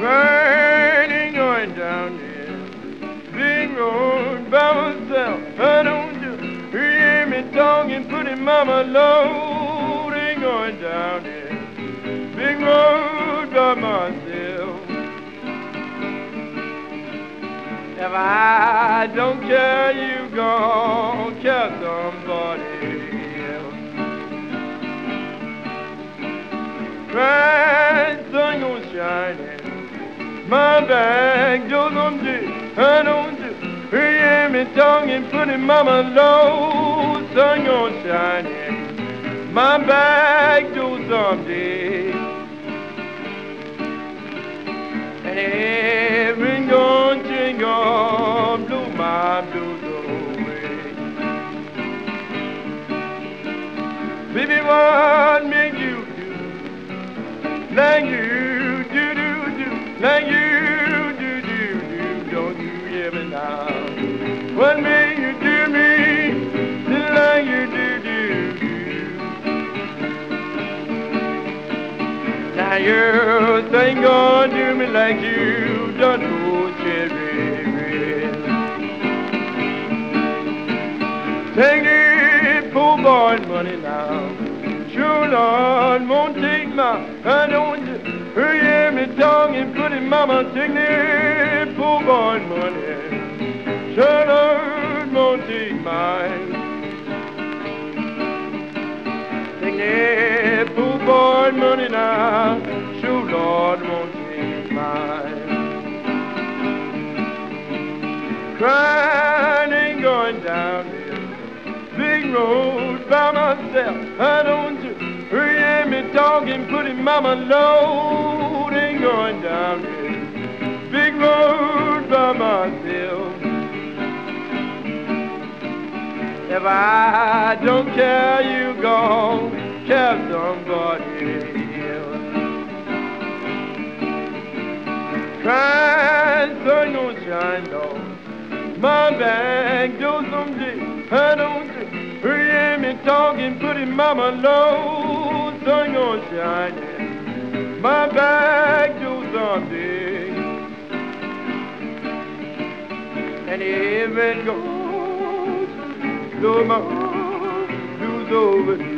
Riding going down there, big road by myself. I don't you hear me talking, putting mama loading going down there, big road by myself. If I don't care, you gon' care somebody else. Bright sun gon' shining. My back goes on deep, I don't you hear me talking, putting mama low, sun gon' shining. My back goes on deep, and every gon' jingle blow my blues away. Baby, what make you do like you do? Like you do, don't you ever now? What made you do me like you do? Now you think gonna do me like you done to Cherry Red. Take the poor boy's money now. Sure Lord won't take my, I don't hear me talking, putting mama take the poor boy's money. Sure Lord won't take mine. Take the poor boy's money now. Sure Lord won't take mine. Crying ain't going down this big road by myself. I don't hear me talking, putting mama low, ain't going down this big road by myself. If I don't care, you gon' care somebody else. Crying sun gon' shine down. My back goes someday. I don't hear me talking, putting mama low, sun gon' shine. My back goes someday, and if it goes, blow my blues over.